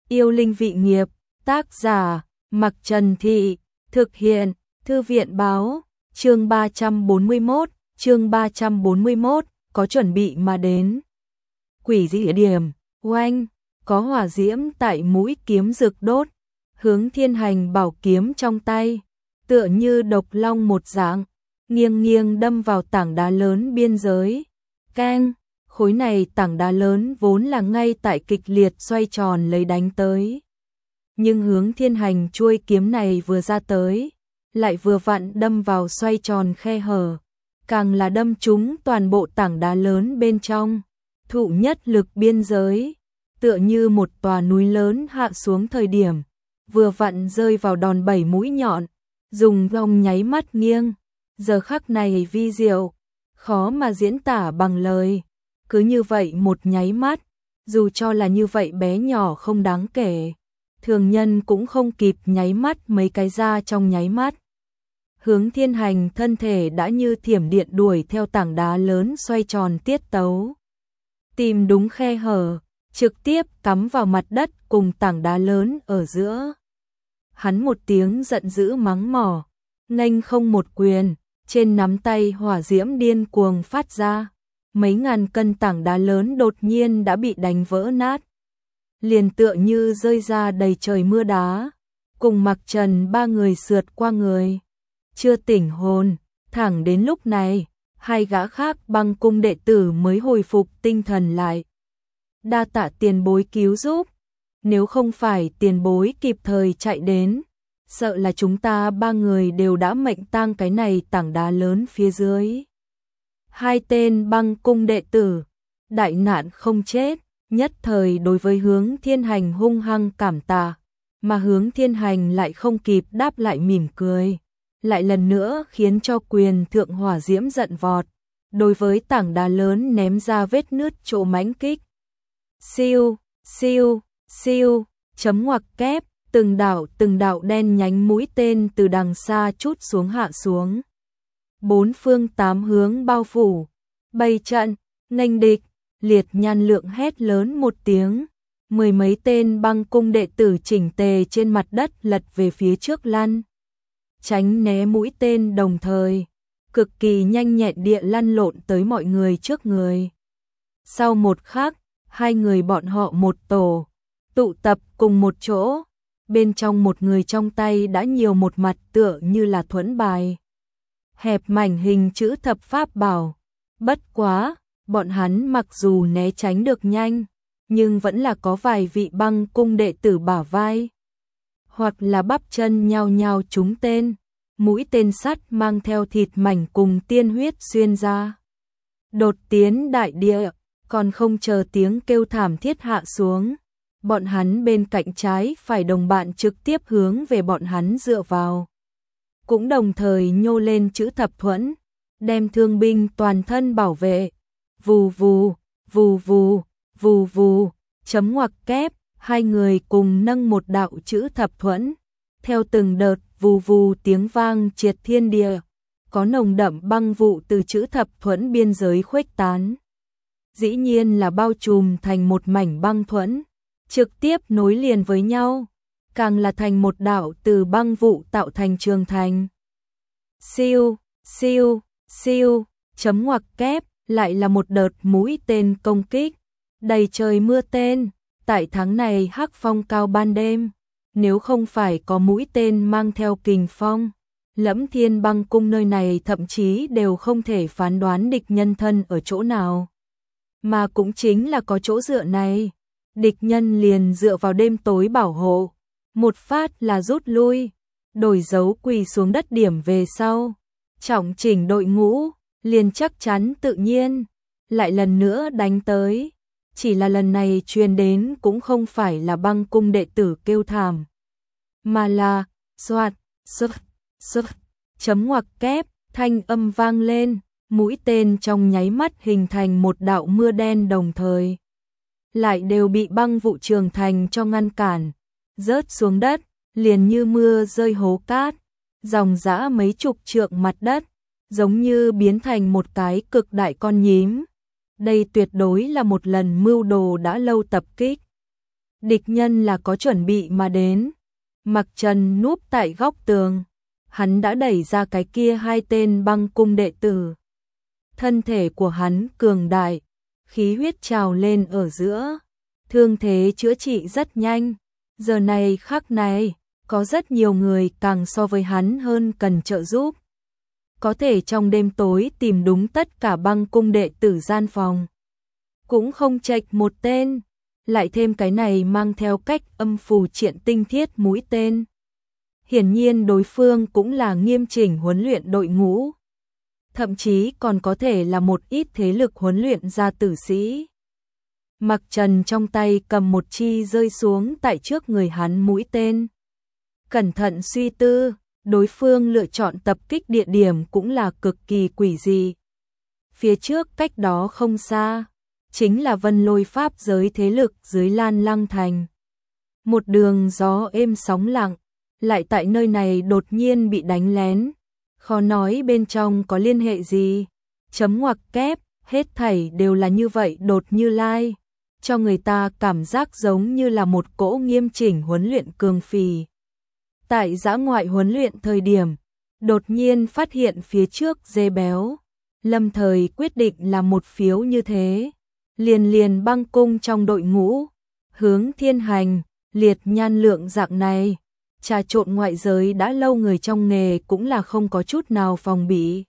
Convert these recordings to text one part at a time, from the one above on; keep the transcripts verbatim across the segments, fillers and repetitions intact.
Yêu linh vị nghiệp, tác giả, Mặc Trần Thị, thực hiện, Thư viện báo, chương ba trăm bốn mươi mốt, chương ba trăm bốn mươi mốt, có chuẩn bị mà đến. Quỷ dị địa điểm, oanh, có hỏa diễm tại mũi kiếm rực đốt, Hướng Thiên Hành bảo kiếm trong tay, tựa như độc long một dạng, nghiêng nghiêng đâm vào tảng đá lớn biên giới. Keng, khối này tảng đá lớn vốn là ngay tại kịch liệt xoay tròn lấy đánh tới. Nhưng Hướng Thiên Hành chuôi kiếm này vừa ra tới, lại vừa vặn đâm vào xoay tròn khe hở, càng là đâm trúng toàn bộ tảng đá lớn bên trong. Thụ nhất lực biên giới, tựa như một tòa núi lớn hạ xuống thời điểm, vừa vặn rơi vào đòn bẩy mũi nhọn, dùng gông nháy mắt nghiêng. Giờ khắc này vi diệu, khó mà diễn tả bằng lời. Cứ như vậy một nháy mắt, dù cho là như vậy bé nhỏ không đáng kể, thường nhân cũng không kịp nháy mắt mấy cái ra trong nháy mắt. Hướng Thiên Hành thân thể đã như thiểm điện đuổi theo tảng đá lớn xoay tròn tiết tấu. Tìm đúng khe hở, trực tiếp cắm vào mặt đất cùng tảng đá lớn ở giữa. Hắn một tiếng giận dữ mắng mỏ, nghênh không một quyền, trên nắm tay hỏa diễm điên cuồng phát ra. Mấy ngàn cân tảng đá lớn đột nhiên đã bị đánh vỡ nát. Liền tựa như rơi ra đầy trời mưa đá, cùng Mặc Trần ba người sượt qua người. Chưa tỉnh hồn, thẳng đến lúc này, hai gã khác Băng cung đệ tử mới hồi phục tinh thần lại. Đa tạ tiền bối cứu giúp, nếu không phải tiền bối kịp thời chạy đến, sợ là chúng ta ba người đều đã mệnh tang cái này tảng đá lớn phía dưới. Hai tên Băng cung đệ tử, đại nạn không chết, nhất thời đối với Hướng Thiên Hành hung hăng cảm tạ, mà Hướng Thiên Hành lại không kịp đáp lại mỉm cười, lại lần nữa khiến cho quyền thượng hỏa diễm giận vọt, đối với tảng đá lớn ném ra vết nứt chỗ mãnh kích. Siêu, siêu, siêu, chấm ngoặc kép, từng đạo từng đạo đen nhánh mũi tên từ đằng xa chút xuống hạ xuống. Bốn phương tám hướng bao phủ, bày trận, nghênh địch, Liệt Nhan Lượng hét lớn một tiếng, mười mấy tên Băng cung đệ tử chỉnh tề trên mặt đất lật về phía trước lăn, tránh né mũi tên đồng thời, cực kỳ nhanh nhẹn địa lăn lộn tới mọi người trước người. Sau một khắc, hai người bọn họ một tổ, tụ tập cùng một chỗ, bên trong một người trong tay đã nhiều một mặt tựa như là thuẫn bài. Hẹp mảnh hình chữ thập pháp bảo, bất quá, bọn hắn mặc dù né tránh được nhanh, nhưng vẫn là có vài vị Băng cung đệ tử bả vai, hoặc là bắp chân nhao nhao trúng tên, mũi tên sắt mang theo thịt mảnh cùng tiên huyết xuyên ra. Đột tiến đại địa, còn không chờ tiếng kêu thảm thiết hạ xuống, bọn hắn bên cạnh trái phải đồng bạn trực tiếp hướng về bọn hắn dựa vào. Cũng đồng thời nhô lên chữ thập thuẫn, đem thương binh toàn thân bảo vệ. Vù vù, vù vù, vù vù, chấm ngoặc kép, hai người cùng nâng một đạo chữ thập thuẫn. Theo từng đợt vù vù tiếng vang triệt thiên địa, có nồng đậm băng vụ từ chữ thập thuẫn biên giới khuếch tán. Dĩ nhiên là bao trùm thành một mảnh băng thuẫn, trực tiếp nối liền với nhau, càng là thành một đạo từ băng vụ tạo thành trường thành. Siêu, siêu, siêu, chấm ngoặc kép, lại là một đợt mũi tên công kích, đầy trời mưa tên, tại tháng này hắc phong cao ban đêm, nếu không phải có mũi tên mang theo kình phong, Lẫm Thiên Băng cung nơi này thậm chí đều không thể phán đoán địch nhân thân ở chỗ nào. Mà cũng chính là có chỗ dựa này, địch nhân liền dựa vào đêm tối bảo hộ, một phát là rút lui, đổi dấu quỳ xuống đất điểm về sau, trọng chỉnh đội ngũ, liền chắc chắn tự nhiên, lại lần nữa đánh tới. Chỉ là lần này truyền đến cũng không phải là Băng cung đệ tử kêu thảm, mà là soạt, sực, sực, chấm ngoặc kép, thanh âm vang lên, mũi tên trong nháy mắt hình thành một đạo mưa đen đồng thời. Lại đều bị băng vụ trường thành cho ngăn cản, rớt xuống đất, liền như mưa rơi hố cát, dòng dã mấy chục trượng mặt đất, giống như biến thành một cái cực đại con nhím. Đây tuyệt đối là một lần mưu đồ đã lâu tập kích. Địch nhân là có chuẩn bị mà đến. Mặc Trần núp tại góc tường, hắn đã đẩy ra cái kia hai tên băng cung đệ tử. Thân thể của hắn cường đại, khí huyết trào lên ở giữa, thương thế chữa trị rất nhanh. Giờ này khắc này, có rất nhiều người càng so với hắn hơn cần trợ giúp. Có thể trong đêm tối tìm đúng tất cả băng cung đệ tử gian phòng. Cũng không chệch một tên, lại thêm cái này mang theo cách âm phù triện tinh thiết mũi tên. Hiển nhiên đối phương cũng là nghiêm chỉnh huấn luyện đội ngũ. Thậm chí còn có thể là một ít thế lực huấn luyện ra tử sĩ. Mặc Trần trong tay cầm một chi rơi xuống tại trước người hắn mũi tên. Cẩn thận suy tư, đối phương lựa chọn tập kích địa điểm cũng là cực kỳ quỷ dị. Phía trước cách đó không xa, chính là Vân Lôi pháp giới thế lực dưới Lan Lăng Thành. Một đường gió êm sóng lặng, lại tại nơi này đột nhiên bị đánh lén. Khó nói bên trong có liên hệ gì. Chấm ngoặc kép, hết thảy đều là như vậy đột như lai. Cho người ta cảm giác giống như là một cỗ nghiêm chỉnh huấn luyện cường phì. Tại dã ngoại huấn luyện thời điểm, đột nhiên phát hiện phía trước dê béo. Lâm thời quyết định là một phiếu như thế. Liền liền băng cung trong đội ngũ. Hướng Thiên Hành, Liệt Nhan Lượng dạng này. Trà trộn ngoại giới đã lâu người trong nghề cũng là không có chút nào phòng bị.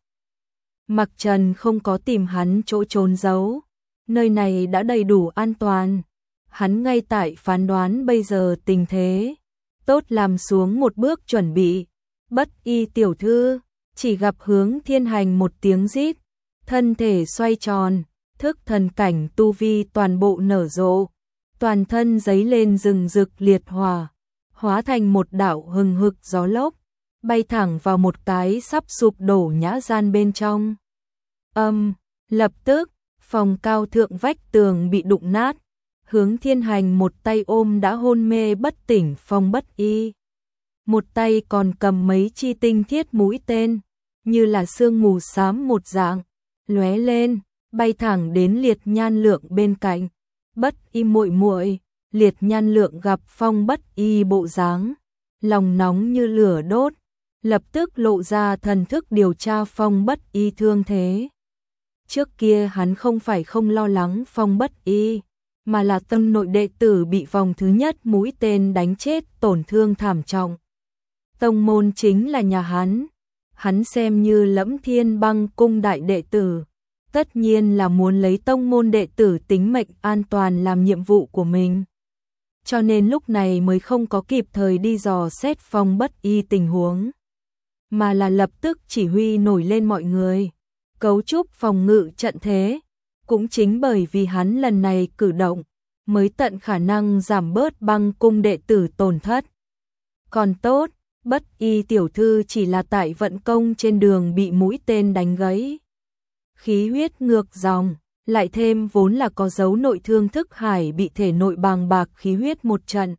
Mặc Trần không có tìm hắn chỗ trốn giấu. Nơi này đã đầy đủ an toàn. Hắn ngay tại phán đoán bây giờ tình thế. Tốt làm xuống một bước chuẩn bị. Bất Y tiểu thư, chỉ gặp Hướng Thiên Hành một tiếng rít. Thân thể xoay tròn, thức thần cảnh tu vi toàn bộ nở rộ. Toàn thân giấy lên rừng rực liệt hỏa. Hóa thành một đạo hừng hực gió lốc, bay thẳng vào một cái sắp sụp đổ nhã gian bên trong. Âm, lập tức, phòng cao thượng vách tường bị đụng nát, Hướng Thiên Hành một tay ôm đã hôn mê bất tỉnh Phong Bất Y. Một tay còn cầm mấy chi tinh thiết mũi tên, như là sương mù xám một dạng, lóe lên, bay thẳng đến Liệt Nhan Lượng bên cạnh. Bất Y muội muội. Liệt Nhan Lượng gặp Phong Bất Y bộ dáng, lòng nóng như lửa đốt, lập tức lộ ra thần thức điều tra Phong Bất Y thương thế. Trước kia hắn không phải không lo lắng Phong Bất Y, mà là tâm nội đệ tử bị vòng thứ nhất mũi tên đánh chết tổn thương thảm trọng. Tông môn chính là nhà hắn, hắn xem như Lẫm Thiên Băng cung đại đệ tử, tất nhiên là muốn lấy tông môn đệ tử tính mệnh an toàn làm nhiệm vụ của mình. Cho nên lúc này mới không có kịp thời đi dò xét Phong Bất Y tình huống, mà là lập tức chỉ huy nổi lên mọi người, cấu trúc phòng ngự trận thế. Cũng chính bởi vì hắn lần này cử động, mới tận khả năng giảm bớt băng cung đệ tử tổn thất. Còn tốt, Bất Y tiểu thư chỉ là tại vận công trên đường bị mũi tên đánh gãy. Khí huyết ngược dòng, lại thêm vốn là có dấu nội thương thức hải bị thể nội bàng bạc khí huyết một trận.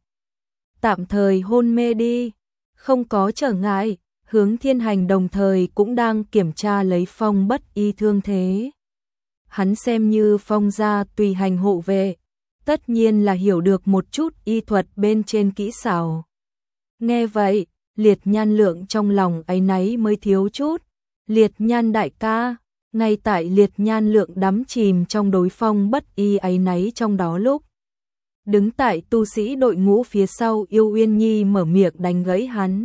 Tạm thời hôn mê đi, không có trở ngại. Hướng Thiên Hành đồng thời cũng đang kiểm tra lấy Phong Bất Y thương thế. Hắn xem như Phong gia tùy hành hộ vệ, tất nhiên là hiểu được một chút y thuật bên trên kỹ xảo. Nghe vậy, Liệt Nhan Lượng trong lòng áy náy mới thiếu chút. Liệt Nhan đại ca, ngay tại Liệt Nhan Lượng đắm chìm trong đối Phong Bất Y áy náy trong đó lúc, đứng tại tu sĩ đội ngũ phía sau Yêu Uyên Nhi mở miệng đánh gãy hắn.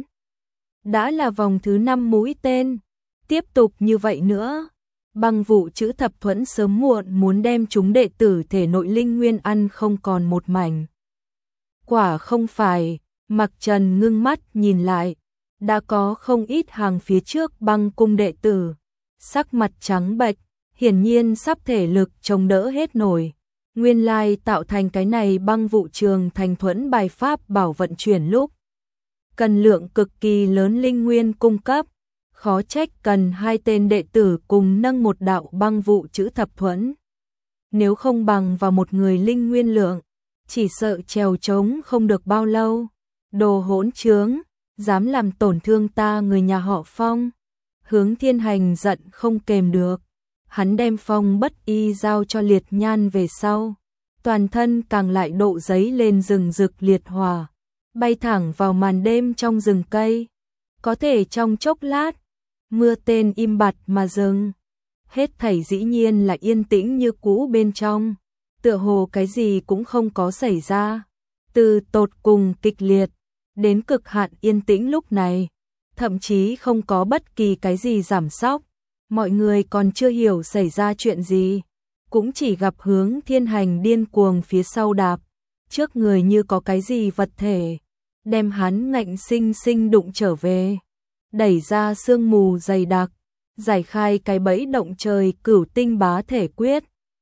Đã là vòng thứ năm mũi tên, tiếp tục như vậy nữa, băng vụ chữ thập thuẫn sớm muộn muốn đem chúng đệ tử thể nội linh nguyên ăn không còn một mảnh. Quả không phải, Mặc Trần ngưng mắt nhìn lại, đã có không ít hàng phía trước băng cung đệ tử, sắc mặt trắng bệch, hiển nhiên sắp thể lực chống đỡ hết nổi. Nguyên lai tạo thành cái này băng vụ trường thành thuẫn bài pháp bảo vận chuyển lúc, cần lượng cực kỳ lớn linh nguyên cung cấp, khó trách cần hai tên đệ tử cùng nâng một đạo băng vụ chữ thập thuẫn. Nếu không bằng vào một người linh nguyên lượng, chỉ sợ trèo trống không được bao lâu. Đồ hỗn trướng, dám làm tổn thương ta người nhà họ Phong. Hướng Thiên Hành giận không kềm được, hắn đem Phong Bất Y giao cho Liệt Nhan về sau, toàn thân càng lại độ giấy lên rừng rực liệt hỏa, bay thẳng vào màn đêm trong rừng cây. Có thể trong chốc lát, mưa tên im bặt mà dừng. Hết thảy dĩ nhiên là yên tĩnh như cũ bên trong, tựa hồ cái gì cũng không có xảy ra. Từ tột cùng kịch liệt, đến cực hạn yên tĩnh lúc này, thậm chí không có bất kỳ cái gì giảm sóc. Mọi người còn chưa hiểu xảy ra chuyện gì, cũng chỉ gặp Hướng Thiên Hành điên cuồng phía sau đạp, trước người như có cái gì vật thể, đem hắn ngạnh sinh sinh đụng trở về, đẩy ra sương mù dày đặc, giải khai cái bẫy động trời cửu tinh bá thể quyết.